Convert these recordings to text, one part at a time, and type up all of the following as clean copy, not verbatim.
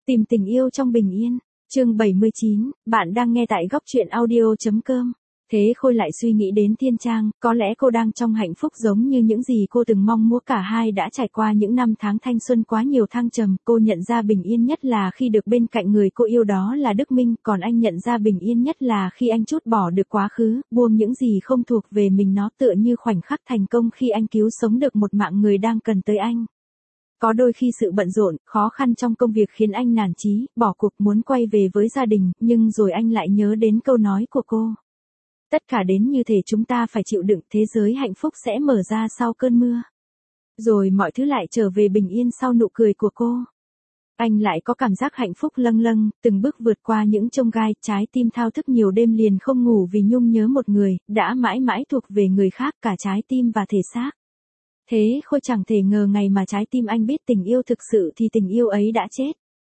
Tìm tình yêu trong bình yên. Chương 79, bạn đang nghe tại góc truyện audio.com. Thế Khôi lại suy nghĩ đến Thiên Trang, có lẽ cô đang trong hạnh phúc giống như những gì cô từng mong muốn. Cả hai đã trải qua những năm tháng thanh xuân quá nhiều thăng trầm. Cô nhận ra bình yên nhất là khi được bên cạnh người cô yêu, đó là Đức Minh. Còn anh nhận ra bình yên nhất là khi anh trút bỏ được quá khứ, buông những gì không thuộc về mình. Nó tựa như khoảnh khắc thành công khi anh cứu sống được một mạng người đang cần tới anh. Có đôi khi sự bận rộn, khó khăn trong công việc khiến anh nản chí, bỏ cuộc muốn quay về với gia đình, nhưng rồi anh lại nhớ đến câu nói của cô. Tất cả đến như thể chúng ta phải chịu đựng, thế giới hạnh phúc sẽ mở ra sau cơn mưa. Rồi mọi thứ lại trở về bình yên sau nụ cười của cô. Anh lại có cảm giác hạnh phúc lâng lâng, từng bước vượt qua những chông gai, trái tim thao thức nhiều đêm liền không ngủ vì nhung nhớ một người, đã mãi mãi thuộc về người khác, cả trái tim và thể xác. Thế Khôi chẳng thể ngờ ngày mà trái tim anh biết tình yêu thực sự thì tình yêu ấy đã chết.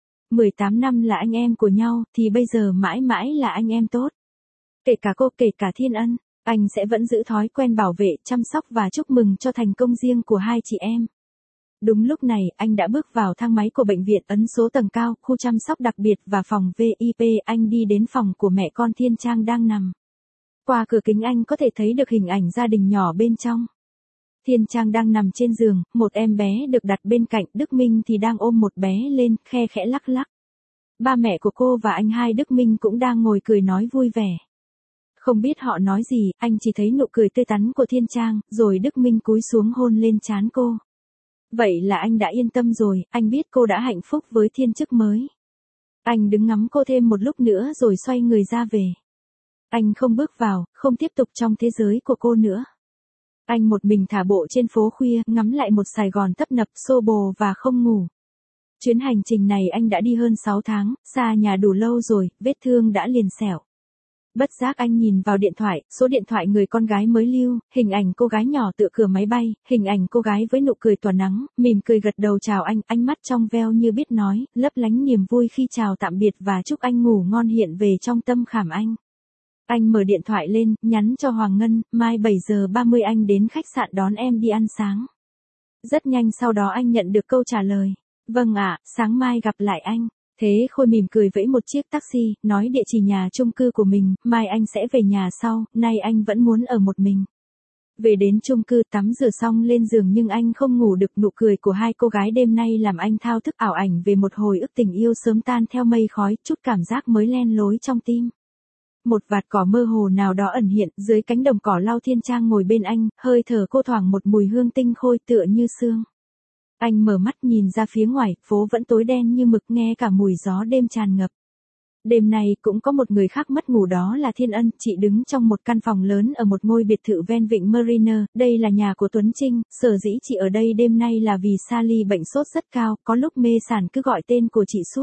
18 năm là anh em của nhau, thì bây giờ mãi mãi là anh em tốt. Kể cả cô, kể cả Thiên Ân, anh sẽ vẫn giữ thói quen bảo vệ, chăm sóc và chúc mừng cho thành công riêng của hai chị em. Đúng lúc này, anh đã bước vào thang máy của bệnh viện, ấn số tầng cao, khu chăm sóc đặc biệt và phòng VIP. Anh đi đến phòng của mẹ con Thiên Trang đang nằm. Qua cửa kính anh có thể thấy được hình ảnh gia đình nhỏ bên trong. Thiên Trang đang nằm trên giường, một em bé được đặt bên cạnh, Đức Minh thì đang ôm một bé lên, khe khẽ lắc lắc. Ba mẹ của cô và anh hai Đức Minh cũng đang ngồi cười nói vui vẻ. Không biết họ nói gì, anh chỉ thấy nụ cười tươi tắn của Thiên Trang, rồi Đức Minh cúi xuống hôn lên trán cô. Vậy là anh đã yên tâm rồi, anh biết cô đã hạnh phúc với thiên chức mới. Anh đứng ngắm cô thêm một lúc nữa rồi xoay người ra về. Anh không bước vào, không tiếp tục trong thế giới của cô nữa. Anh một mình thả bộ trên phố khuya, ngắm lại một Sài Gòn tấp nập, xô bồ và không ngủ. Chuyến hành trình này anh đã đi hơn 6 tháng, xa nhà đủ lâu rồi, vết thương đã liền sẹo. Bất giác anh nhìn vào điện thoại, số điện thoại người con gái mới lưu, hình ảnh cô gái nhỏ tựa cửa máy bay, hình ảnh cô gái với nụ cười tỏa nắng, mỉm cười gật đầu chào anh, ánh mắt trong veo như biết nói, lấp lánh niềm vui khi chào tạm biệt và chúc anh ngủ ngon hiện về trong tâm khảm anh. Anh mở điện thoại lên, nhắn cho Hoàng Ngân, mai 7 giờ 30 anh đến khách sạn đón em đi ăn sáng. Rất nhanh sau đó anh nhận được câu trả lời. Vâng ạ, sáng mai gặp lại anh. Thế Khôi mỉm cười vẫy một chiếc taxi, nói địa chỉ nhà chung cư của mình, mai anh sẽ về nhà sau, nay anh vẫn muốn ở một mình. Về đến chung cư tắm rửa xong lên giường nhưng anh không ngủ được, nụ cười của hai cô gái đêm nay làm anh thao thức, ảo ảnh về một hồi ức tình yêu sớm tan theo mây khói, chút cảm giác mới len lối trong tim. Một vạt cỏ mơ hồ nào đó ẩn hiện, dưới cánh đồng cỏ lau Thiên Trang ngồi bên anh, hơi thở cô thoảng một mùi hương tinh khôi tựa như sương. Anh mở mắt nhìn ra phía ngoài, phố vẫn tối đen như mực, nghe cả mùi gió đêm tràn ngập. Đêm nay cũng có một người khác mất ngủ, đó là Thiên Ân, chị đứng trong một căn phòng lớn ở một ngôi biệt thự ven vịnh Marina, đây là nhà của Tuấn Trinh, sở dĩ chị ở đây đêm nay là vì Sally bệnh sốt rất cao, có lúc mê sảng cứ gọi tên của chị suốt.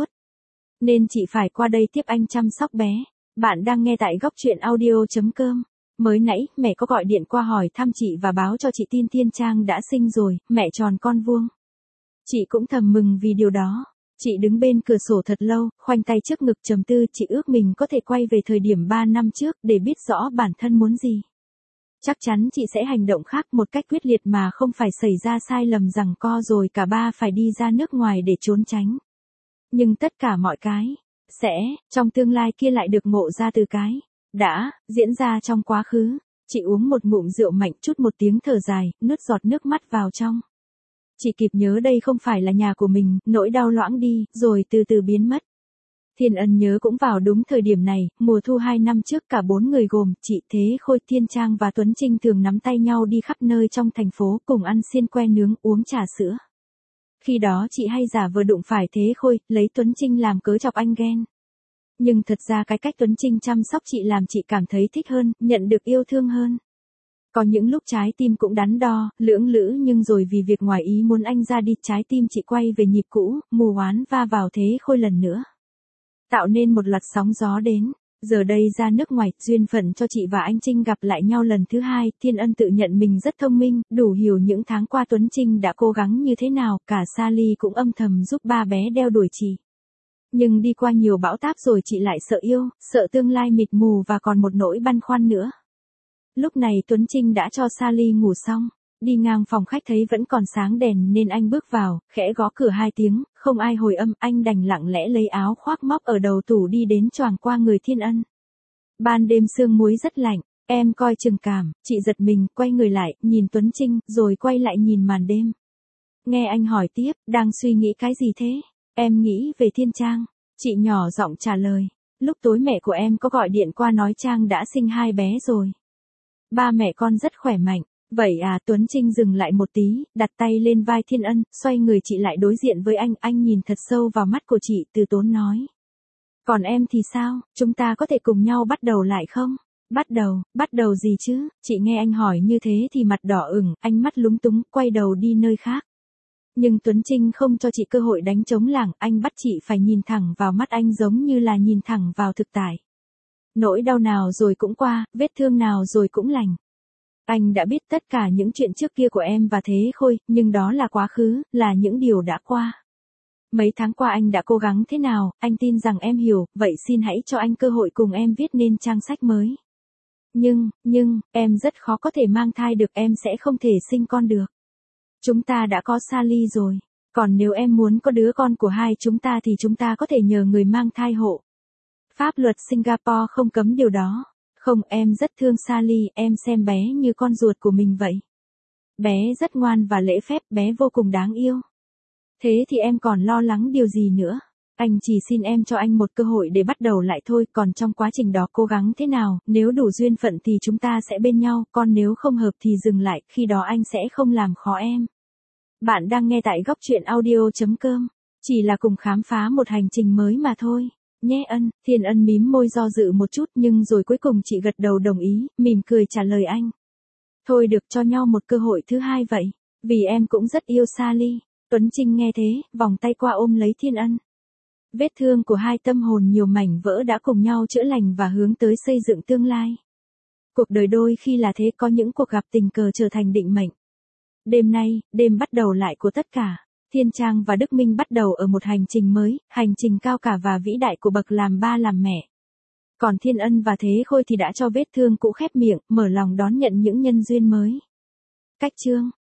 Nên chị phải qua đây tiếp anh chăm sóc bé. Bạn đang nghe tại góc truyện audio.com. Mới nãy, mẹ có gọi điện qua hỏi thăm chị và báo cho chị tin Thiên Trang đã sinh rồi, mẹ tròn con vuông. Chị cũng thầm mừng vì điều đó. Chị đứng bên cửa sổ thật lâu, khoanh tay trước ngực trầm tư, chị ước mình có thể quay về thời điểm 3 năm trước để biết rõ bản thân muốn gì. Chắc chắn chị sẽ hành động khác, một cách quyết liệt mà không phải xảy ra sai lầm giằng co rồi cả ba phải đi ra nước ngoài để trốn tránh. Nhưng tất cả mọi cái sẽ, trong tương lai kia lại được ngộ ra từ cái đã diễn ra trong quá khứ. Chị uống một ngụm rượu mạnh, chút một tiếng thở dài, nuốt giọt nước mắt vào trong. Chị kịp nhớ đây không phải là nhà của mình, nỗi đau loãng đi, rồi từ từ biến mất. Thiên Ân nhớ cũng vào đúng thời điểm này, mùa thu 2 năm trước, cả 4 người gồm chị, Thế Khôi, Thiên Trang và Tuấn Trinh thường nắm tay nhau đi khắp nơi trong thành phố, cùng ăn xiên que nướng, uống trà sữa. Khi đó chị hay giả vờ đụng phải Thế Khôi, lấy Tuấn Trinh làm cớ chọc anh ghen. Nhưng thật ra cái cách Tuấn Trinh chăm sóc chị làm chị cảm thấy thích hơn, nhận được yêu thương hơn. Có những lúc trái tim cũng đắn đo, lưỡng lự, nhưng rồi vì việc ngoài ý muốn anh ra đi, trái tim chị quay về nhịp cũ, mù oán va vào Thế Khôi lần nữa. Tạo nên một loạt sóng gió đến. Giờ đây ra nước ngoài, duyên phận cho chị và anh Trinh gặp lại nhau lần thứ hai. Thiên Ân tự nhận mình rất thông minh, đủ hiểu những tháng qua Tuấn Trinh đã cố gắng như thế nào, cả Sally cũng âm thầm giúp ba bé đeo đuổi chị. Nhưng đi qua nhiều bão táp rồi chị lại sợ yêu, sợ tương lai mịt mù và còn một nỗi băn khoăn nữa. Lúc này Tuấn Trinh đã cho Sally ngủ xong. Đi ngang phòng khách thấy vẫn còn sáng đèn nên anh bước vào, khẽ gõ cửa 2 tiếng, không ai hồi âm, anh đành lặng lẽ lấy áo khoác móc ở đầu tủ đi đến choàng qua người Thiên Ân. Ban đêm sương muối rất lạnh, em coi chừng cảm, chị giật mình, quay người lại, nhìn Tuấn Trinh, rồi quay lại nhìn màn đêm. Nghe anh hỏi tiếp, đang suy nghĩ cái gì thế? Em nghĩ về Thiên Trang. Chị nhỏ giọng trả lời. Lúc tối mẹ của em có gọi điện qua nói Trang đã sinh 2 bé rồi. Ba mẹ con rất khỏe mạnh. Vậy à, Tuấn Trinh dừng lại một tí, đặt tay lên vai Thiên Ân, xoay người chị lại đối diện với anh nhìn thật sâu vào mắt của chị, từ tốn nói. Còn em thì sao, chúng ta có thể cùng nhau bắt đầu lại không? Bắt đầu gì chứ? Chị nghe anh hỏi như thế thì mặt đỏ ửng, ánh mắt lúng túng, quay đầu đi nơi khác. Nhưng Tuấn Trinh không cho chị cơ hội đánh trống lảng, anh bắt chị phải nhìn thẳng vào mắt anh giống như là nhìn thẳng vào thực tại. Nỗi đau nào rồi cũng qua, vết thương nào rồi cũng lành. Anh đã biết tất cả những chuyện trước kia của em và Thế Khôi, nhưng đó là quá khứ, là những điều đã qua. Mấy tháng qua anh đã cố gắng thế nào, anh tin rằng em hiểu, vậy xin hãy cho anh cơ hội cùng em viết nên trang sách mới. Nhưng, em rất khó có thể mang thai được, em sẽ không thể sinh con được. Chúng ta đã có Sally rồi, còn nếu em muốn có đứa con của hai chúng ta thì chúng ta có thể nhờ người mang thai hộ. Pháp luật Singapore không cấm điều đó. Không, em rất thương Sally, em xem bé như con ruột của mình vậy. Bé rất ngoan và lễ phép, bé vô cùng đáng yêu. Thế thì em còn lo lắng điều gì nữa? Anh chỉ xin em cho anh một cơ hội để bắt đầu lại thôi, còn trong quá trình đó cố gắng thế nào, nếu đủ duyên phận thì chúng ta sẽ bên nhau, còn nếu không hợp thì dừng lại, khi đó anh sẽ không làm khó em. Bạn đang nghe tại góc truyện audio.com. Chỉ là cùng khám phá một hành trình mới mà thôi. Nhé Ân, Thiên Ân mím môi do dự một chút nhưng rồi cuối cùng chị gật đầu đồng ý, mỉm cười trả lời anh. Thôi được, cho nhau một cơ hội thứ hai vậy. Vì em cũng rất yêu Sally. Tuấn Trinh nghe thế, vòng tay qua ôm lấy Thiên Ân. Vết thương của hai tâm hồn nhiều mảnh vỡ đã cùng nhau chữa lành và hướng tới xây dựng tương lai. Cuộc đời đôi khi là thế, có những cuộc gặp tình cờ trở thành định mệnh. Đêm nay, đêm bắt đầu lại của tất cả. Thiên Trang và Đức Minh bắt đầu ở một hành trình mới, hành trình cao cả và vĩ đại của bậc làm ba làm mẹ. Còn Thiên Ân và Thế Khôi thì đã cho vết thương cũ khép miệng, mở lòng đón nhận những nhân duyên mới. Cách chương